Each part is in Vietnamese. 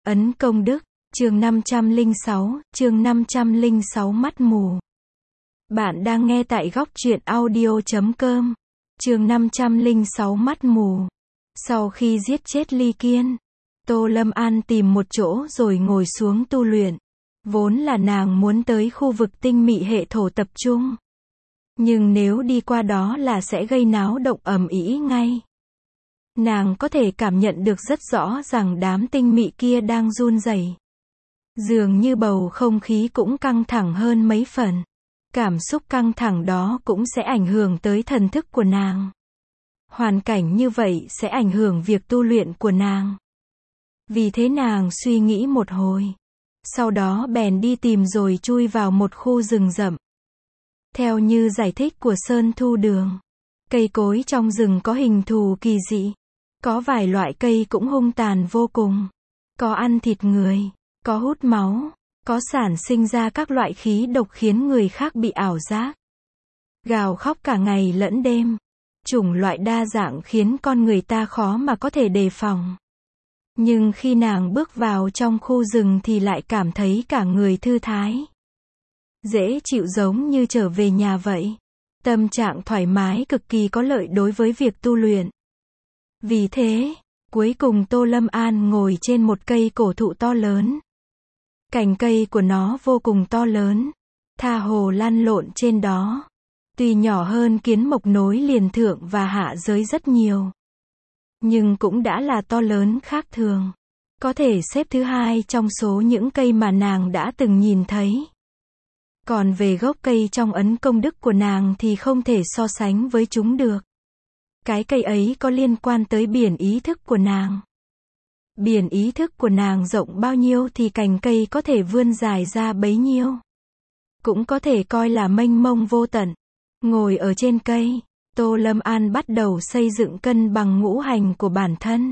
Ấn Công Đức, chương 506 mắt mù. Bạn đang nghe tại góc truyện audio.com. Chương 506 mắt mù. Sau khi giết chết Ly Kiên, Tô Lâm An tìm một chỗ rồi ngồi xuống tu luyện. Vốn là nàng muốn tới khu vực tinh mị hệ thổ tập trung. Nhưng nếu đi qua đó là sẽ gây náo động ầm ĩ ngay. Nàng có thể cảm nhận được rất rõ rằng đám tinh mị kia đang run rẩy. Dường như bầu không khí cũng căng thẳng hơn mấy phần. Cảm xúc căng thẳng đó cũng sẽ ảnh hưởng tới thần thức của nàng. Hoàn cảnh như vậy sẽ ảnh hưởng việc tu luyện của nàng. Vì thế nàng suy nghĩ một hồi. Sau đó bèn đi tìm rồi chui vào một khu rừng rậm. Theo như giải thích của Sơn Thu Đường, cây cối trong rừng có hình thù kỳ dị. Có vài loại cây cũng hung tàn vô cùng. Có ăn thịt người, có hút máu, có sản sinh ra các loại khí độc khiến người khác bị ảo giác. Gào khóc cả ngày lẫn đêm. Chủng loại đa dạng khiến con người ta khó mà có thể đề phòng. Nhưng khi nàng bước vào trong khu rừng thì lại cảm thấy cả người thư thái. Dễ chịu giống như trở về nhà vậy. Tâm trạng thoải mái cực kỳ có lợi đối với việc tu luyện. Vì thế, cuối cùng Tô Lâm An ngồi trên một cây cổ thụ to lớn. Cành cây của nó vô cùng to lớn, tha hồ lăn lộn trên đó. Tuy nhỏ hơn kiến mộc nối liền thượng và hạ giới rất nhiều, nhưng cũng đã là to lớn khác thường. Có thể xếp thứ hai trong số những cây mà nàng đã từng nhìn thấy. Còn về gốc cây trong ấn công đức của nàng thì không thể so sánh với chúng được. Cái cây ấy có liên quan tới biển ý thức của nàng. Biển ý thức của nàng rộng bao nhiêu thì cành cây có thể vươn dài ra bấy nhiêu. Cũng có thể coi là mênh mông vô tận. Ngồi ở trên cây, Tô Lâm An bắt đầu xây dựng cân bằng ngũ hành của bản thân.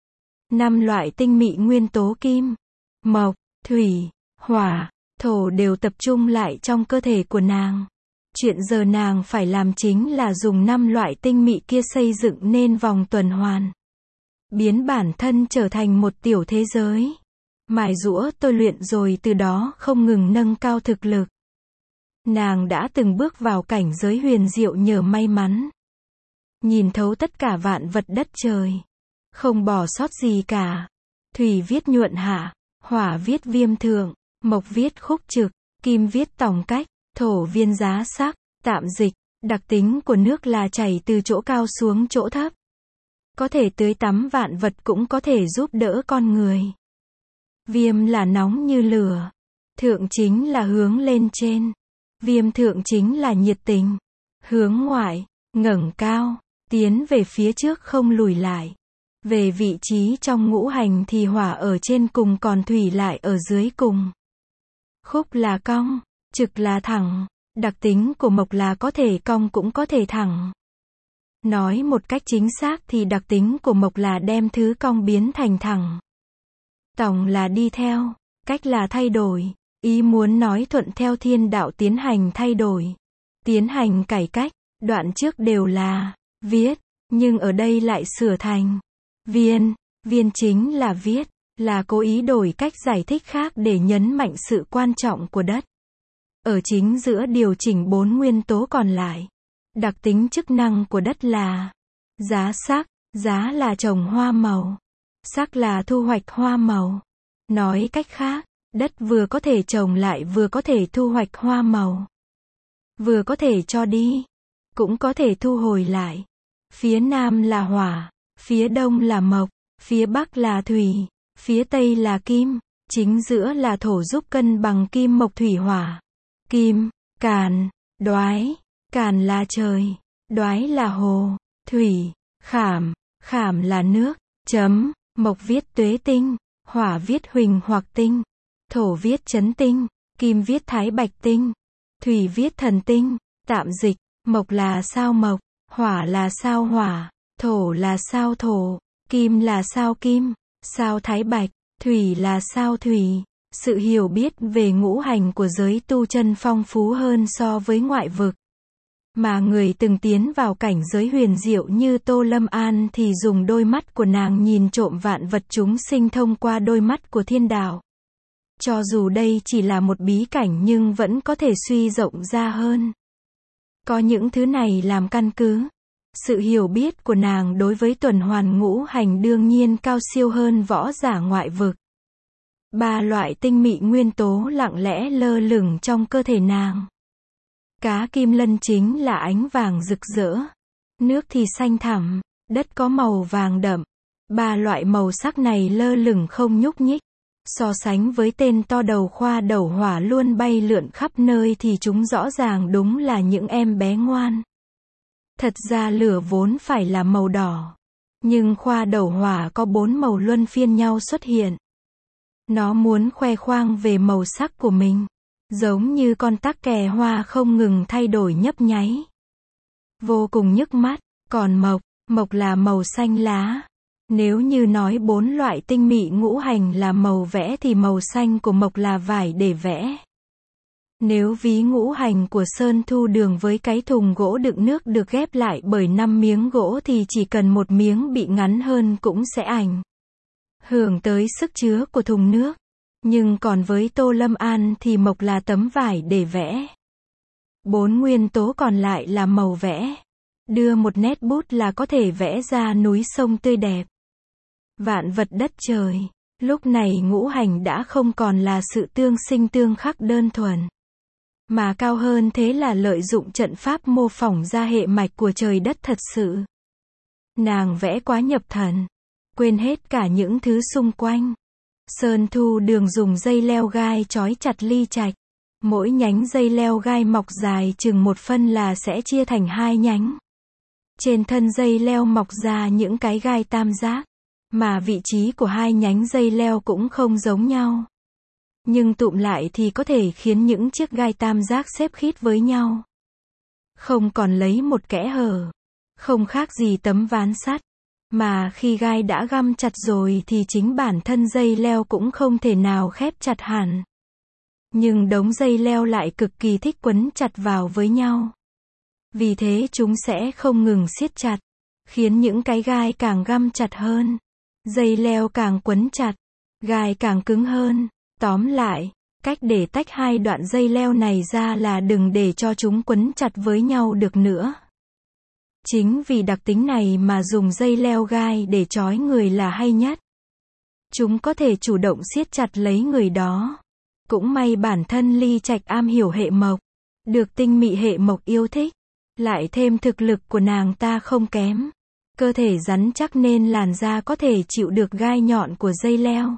5 loại tinh mị nguyên tố kim, mộc, thủy, hỏa, thổ đều tập trung lại trong cơ thể của nàng. Chuyện giờ nàng phải làm chính là dùng 5 loại tinh mị kia xây dựng nên vòng tuần hoàn. Biến bản thân trở thành một tiểu thế giới. Mài giũa tôi luyện rồi từ đó không ngừng nâng cao thực lực. Nàng đã từng bước vào cảnh giới huyền diệu nhờ may mắn. Nhìn thấu tất cả vạn vật đất trời. Không bỏ sót gì cả. Thủy viết nhuận hạ, hỏa viết viêm thượng, mộc viết khúc trực, kim viết tòng cách, thổ viên giá sắc, tạm dịch. Đặc tính của nước là chảy từ chỗ cao xuống chỗ thấp. Có thể tưới tắm vạn vật cũng có thể giúp đỡ con người. Viêm là nóng như lửa. Thượng chính là hướng lên trên. Viêm thượng chính là nhiệt tình. Hướng ngoại, ngẩng cao, tiến về phía trước không lùi lại. Về vị trí trong ngũ hành thì hỏa ở trên cùng còn thủy lại ở dưới cùng. Khúc là cong, trực là thẳng. Đặc tính của mộc là có thể cong cũng có thể thẳng. Nói một cách chính xác thì đặc tính của mộc là đem thứ cong biến thành thẳng. Tòng là đi theo, cách là thay đổi. Ý muốn nói thuận theo thiên đạo tiến hành thay đổi. Tiến hành cải cách, đoạn trước đều là viết, nhưng ở đây lại sửa thành viên. Viên chính là viết, là cố ý đổi cách giải thích khác để nhấn mạnh sự quan trọng của đất. Ở chính giữa điều chỉnh 4 nguyên tố còn lại. Đặc tính chức năng của đất là giá sắc, giá là trồng hoa màu, sắc là thu hoạch hoa màu. Nói cách khác, đất vừa có thể trồng lại vừa có thể thu hoạch hoa màu. Vừa có thể cho đi, cũng có thể thu hồi lại. Phía nam là hỏa, phía đông là mộc, phía bắc là thủy, phía tây là kim, chính giữa là thổ giúp cân bằng kim mộc thủy hỏa. Kim, càn, đoái. Càn là trời, đoái là hồ, thủy, khảm, khảm là nước, chấm, mộc viết tuế tinh, hỏa viết huỳnh hoặc tinh, thổ viết chấn tinh, kim viết thái bạch tinh, thủy viết thần tinh, tạm dịch, mộc là sao mộc, hỏa là sao hỏa, thổ là sao thổ, kim là sao kim, sao thái bạch, thủy là sao thủy. Sự hiểu biết về ngũ hành của giới tu chân phong phú hơn so với ngoại vực. Mà người từng tiến vào cảnh giới huyền diệu như Tô Lâm An thì dùng đôi mắt của nàng nhìn trộm vạn vật chúng sinh thông qua đôi mắt của thiên đạo. Cho dù đây chỉ là một bí cảnh nhưng vẫn có thể suy rộng ra hơn. Có những thứ này làm căn cứ. Sự hiểu biết của nàng đối với tuần hoàn ngũ hành đương nhiên cao siêu hơn võ giả ngoại vực. 3 loại tinh mị nguyên tố lặng lẽ lơ lửng trong cơ thể nàng. Cá kim lân chính là ánh vàng rực rỡ. Nước thì xanh thẳm, đất có màu vàng đậm. 3 loại màu sắc này lơ lửng không nhúc nhích. So sánh với tên to đầu khoa đầu hỏa luôn bay lượn khắp nơi thì chúng rõ ràng đúng là những em bé ngoan. Thật ra lửa vốn phải là màu đỏ. Nhưng khoa đầu hỏa có 4 màu luân phiên nhau xuất hiện. Nó muốn khoe khoang về màu sắc của mình. Giống như con tắc kè hoa không ngừng thay đổi nhấp nháy. Vô cùng nhức mắt. Còn mộc là màu xanh lá. Nếu như nói 4 loại tinh mị ngũ hành là màu vẽ thì màu xanh của mộc là vải để vẽ. Nếu ví ngũ hành của Sơn Thu Đường với cái thùng gỗ đựng nước được ghép lại bởi 5 miếng gỗ thì chỉ cần một miếng bị ngắn hơn cũng sẽ ảnh hưởng tới sức chứa của thùng nước. Nhưng còn với Tô Lâm An thì mộc là tấm vải để vẽ. 4 nguyên tố còn lại là màu vẽ. Đưa một nét bút là có thể vẽ ra núi sông tươi đẹp. Vạn vật đất trời. Lúc này ngũ hành đã không còn là sự tương sinh tương khắc đơn thuần. Mà cao hơn thế là lợi dụng trận pháp mô phỏng ra hệ mạch của trời đất thật sự. Nàng vẽ quá nhập thần. Quên hết cả những thứ xung quanh. Sơn Thu Đường dùng dây leo gai trói chặt Ly Trạch. Mỗi nhánh dây leo gai mọc dài chừng 1 phân là sẽ chia thành 2 nhánh. Trên thân dây leo mọc ra những cái gai tam giác. Mà vị trí của 2 nhánh dây leo cũng không giống nhau. Nhưng tụm lại thì có thể khiến những chiếc gai tam giác xếp khít với nhau. Không còn lấy một kẽ hở. Không khác gì tấm ván sắt. Mà khi gai đã găm chặt rồi thì chính bản thân dây leo cũng không thể nào khép chặt hẳn. Nhưng đống dây leo lại cực kỳ thích quấn chặt vào với nhau. Vì thế chúng sẽ không ngừng siết chặt. Khiến những cái gai càng găm chặt hơn. Dây leo càng quấn chặt. Gai càng cứng hơn. Tóm lại, cách để tách 2 đoạn dây leo này ra là đừng để cho chúng quấn chặt với nhau được nữa. Chính vì đặc tính này mà dùng dây leo gai để trói người là hay nhất. Chúng có thể chủ động siết chặt lấy người đó. Cũng may bản thân Ly Trạch am hiểu hệ mộc. Được tinh mị hệ mộc yêu thích. Lại thêm thực lực của nàng ta không kém. Cơ thể rắn chắc nên làn da có thể chịu được gai nhọn của dây leo.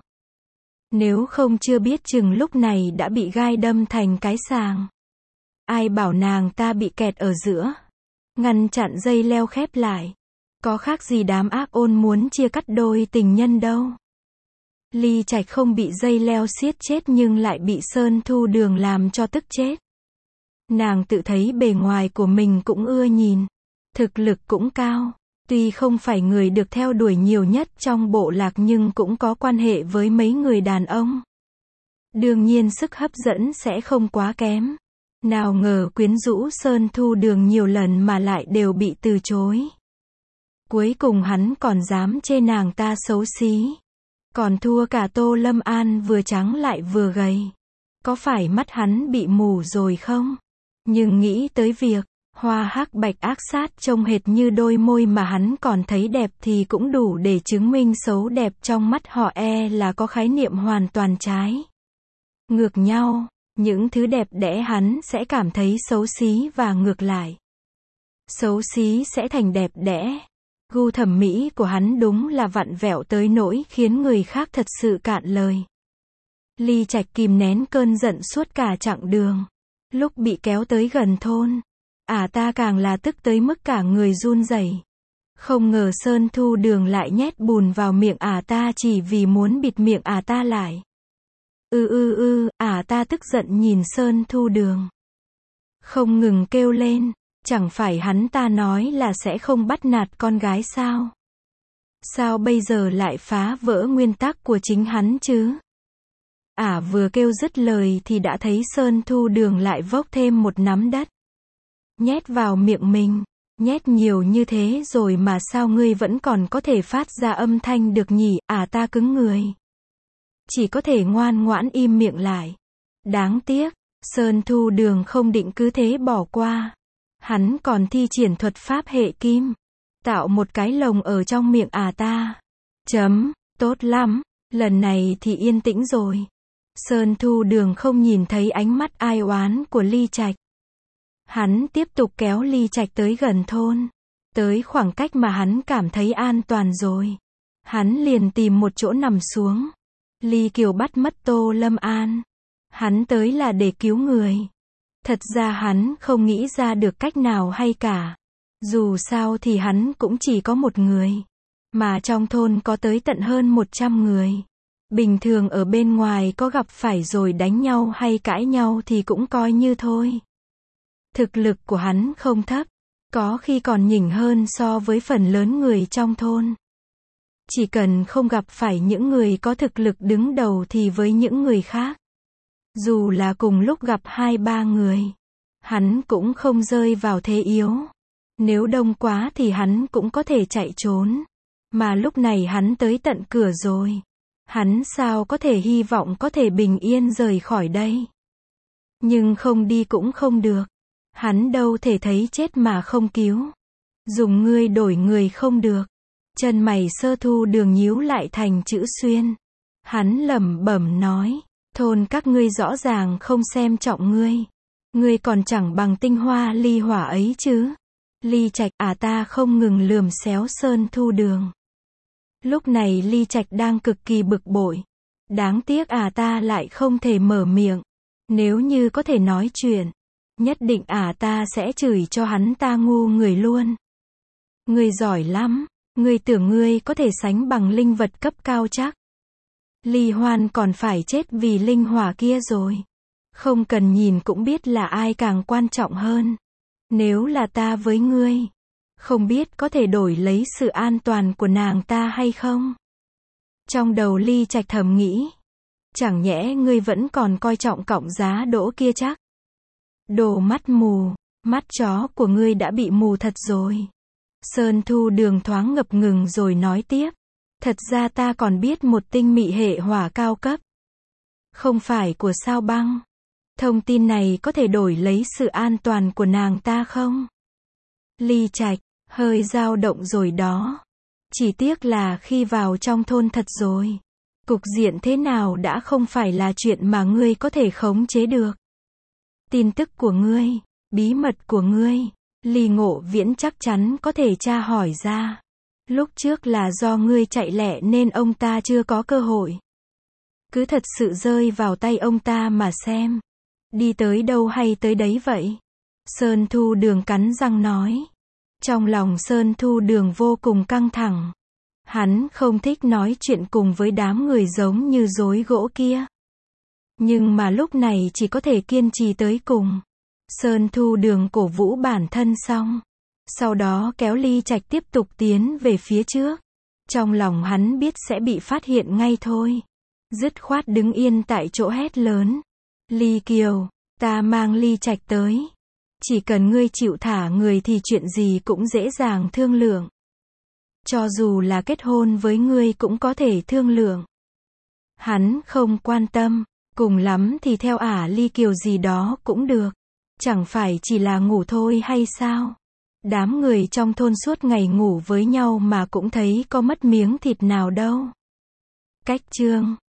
Nếu không chưa biết chừng lúc này đã bị gai đâm thành cái sàng. Ai bảo nàng ta bị kẹt ở giữa. Ngăn chặn dây leo khép lại. Có khác gì đám ác ôn muốn chia cắt đôi tình nhân đâu. Ly Trạch không bị dây leo siết chết nhưng lại bị Sơn Thu Đường làm cho tức chết. Nàng tự thấy bề ngoài của mình cũng ưa nhìn. Thực lực cũng cao. Tuy không phải người được theo đuổi nhiều nhất trong bộ lạc nhưng cũng có quan hệ với mấy người đàn ông. Đương nhiên sức hấp dẫn sẽ không quá kém. Nào ngờ quyến rũ Sơn Thu Đường nhiều lần mà lại đều bị từ chối. Cuối cùng hắn còn dám chê nàng ta xấu xí. Còn thua cả Tô Lâm An vừa trắng lại vừa gầy. Có phải mắt hắn bị mù rồi không? Nhưng nghĩ tới việc hoa hắc bạch ác sát trông hệt như đôi môi mà hắn còn thấy đẹp thì cũng đủ để chứng minh xấu đẹp trong mắt họ là có khái niệm hoàn toàn trái ngược nhau. Những thứ đẹp đẽ hắn sẽ cảm thấy xấu xí và ngược lại. Xấu xí sẽ thành đẹp đẽ. Gu thẩm mỹ của hắn đúng là vặn vẹo tới nỗi khiến người khác thật sự cạn lời. Ly Trạch kìm nén cơn giận suốt cả chặng đường. Lúc bị kéo tới gần thôn, ta càng là tức tới mức cả người run rẩy. Không ngờ Sơn Thu Đường lại nhét bùn vào miệng ta chỉ vì muốn bịt miệng ta lại. Ta tức giận nhìn Sơn Thu Đường. Không ngừng kêu lên, chẳng phải hắn ta nói là sẽ không bắt nạt con gái sao? Sao bây giờ lại phá vỡ nguyên tắc của chính hắn chứ? Vừa kêu dứt lời thì đã thấy Sơn Thu Đường lại vốc thêm một nắm đất. nhét vào miệng mình. Nhét nhiều như thế rồi mà sao ngươi vẫn còn có thể phát ra âm thanh được nhỉ? Ta cứng người. Chỉ có thể ngoan ngoãn im miệng lại. Đáng tiếc, Sơn Thu Đường không định cứ thế bỏ qua. Hắn còn thi triển thuật pháp hệ kim. Tạo một cái lồng ở trong miệng ta. Tốt lắm, lần này thì yên tĩnh rồi. Sơn Thu Đường không nhìn thấy ánh mắt ai oán của Ly Trạch. Hắn tiếp tục kéo Ly Trạch tới gần thôn. Tới khoảng cách mà hắn cảm thấy an toàn rồi. Hắn liền tìm một chỗ nằm xuống. Ly Kiều bắt mất Tô Lâm An. Hắn tới là để cứu người. Thật ra hắn không nghĩ ra được cách nào hay cả. Dù sao thì hắn cũng chỉ có một người. Mà trong thôn có tới tận hơn 100 người. Bình thường ở bên ngoài có gặp phải rồi đánh nhau hay cãi nhau thì cũng coi như thôi. Thực lực của hắn không thấp. Có khi còn nhỉnh hơn so với phần lớn người trong thôn. Chỉ cần không gặp phải những người có thực lực đứng đầu thì với những người khác. Dù là cùng lúc gặp 2-3 người. Hắn cũng không rơi vào thế yếu. Nếu đông quá thì hắn cũng có thể chạy trốn. Mà lúc này hắn tới tận cửa rồi. Hắn sao có thể hy vọng có thể bình yên rời khỏi đây. Nhưng không đi cũng không được. Hắn đâu thể thấy chết mà không cứu. Dùng ngươi đổi người không được. Chân mày Sơ Thu Đường nhíu lại thành chữ xuyên. Hắn lẩm bẩm nói. Thôn các ngươi rõ ràng không xem trọng ngươi. Ngươi còn chẳng bằng tinh hoa ly hỏa ấy chứ. Ly Trạch ta không ngừng lườm xéo Sơn Thu Đường. Lúc này Ly Trạch đang cực kỳ bực bội. Đáng tiếc ta lại không thể mở miệng. Nếu như có thể nói chuyện, nhất định ta sẽ chửi cho hắn ta ngu người luôn. Ngươi giỏi lắm, ngươi tưởng ngươi có thể sánh bằng linh vật cấp cao chắc. Ly Hoan còn phải chết vì linh hỏa kia rồi. Không cần nhìn cũng biết là ai càng quan trọng hơn. Nếu là ta với ngươi, không biết có thể đổi lấy sự an toàn của nàng ta hay không? Trong đầu Ly Trạch thầm nghĩ. Chẳng nhẽ ngươi vẫn còn coi trọng cọng giá đỗ kia chắc? Đồ mắt mù, mắt chó của ngươi đã bị mù thật rồi. Sơn Thu Đường thoáng ngập ngừng rồi nói tiếp. Thật ra ta còn biết một tinh mị hệ hỏa cao cấp. Không phải của Sao Băng. Thông tin này có thể đổi lấy sự an toàn của nàng ta không? Ly Trạch, hơi dao động rồi đó. Chỉ tiếc là khi vào trong thôn thật rồi. Cục diện thế nào đã không phải là chuyện mà ngươi có thể khống chế được. Tin tức của ngươi, bí mật của ngươi, Ly Ngộ Viễn chắc chắn có thể tra hỏi ra. Lúc trước là do ngươi chạy lẹ nên ông ta chưa có cơ hội. Cứ thật sự rơi vào tay ông ta mà xem. Đi tới đâu hay tới đấy vậy? Sơn Thu Đường cắn răng nói. Trong lòng Sơn Thu Đường vô cùng căng thẳng. Hắn không thích nói chuyện cùng với đám người giống như rối gỗ kia. Nhưng mà lúc này chỉ có thể kiên trì tới cùng. Sơn Thu Đường cổ vũ bản thân xong. Sau đó kéo Ly Trạch tiếp tục tiến về phía trước. Trong lòng hắn biết sẽ bị phát hiện ngay thôi. Dứt khoát đứng yên tại chỗ hét lớn. Ly Kiều, ta mang Ly Trạch tới. Chỉ cần ngươi chịu thả người thì chuyện gì cũng dễ dàng thương lượng. Cho dù là kết hôn với ngươi cũng có thể thương lượng. Hắn không quan tâm, cùng lắm thì theo Ly Kiều gì đó cũng được. Chẳng phải chỉ là ngủ thôi hay sao? Đám người trong thôn suốt ngày ngủ với nhau mà cũng thấy có mất miếng thịt nào đâu. Cách chương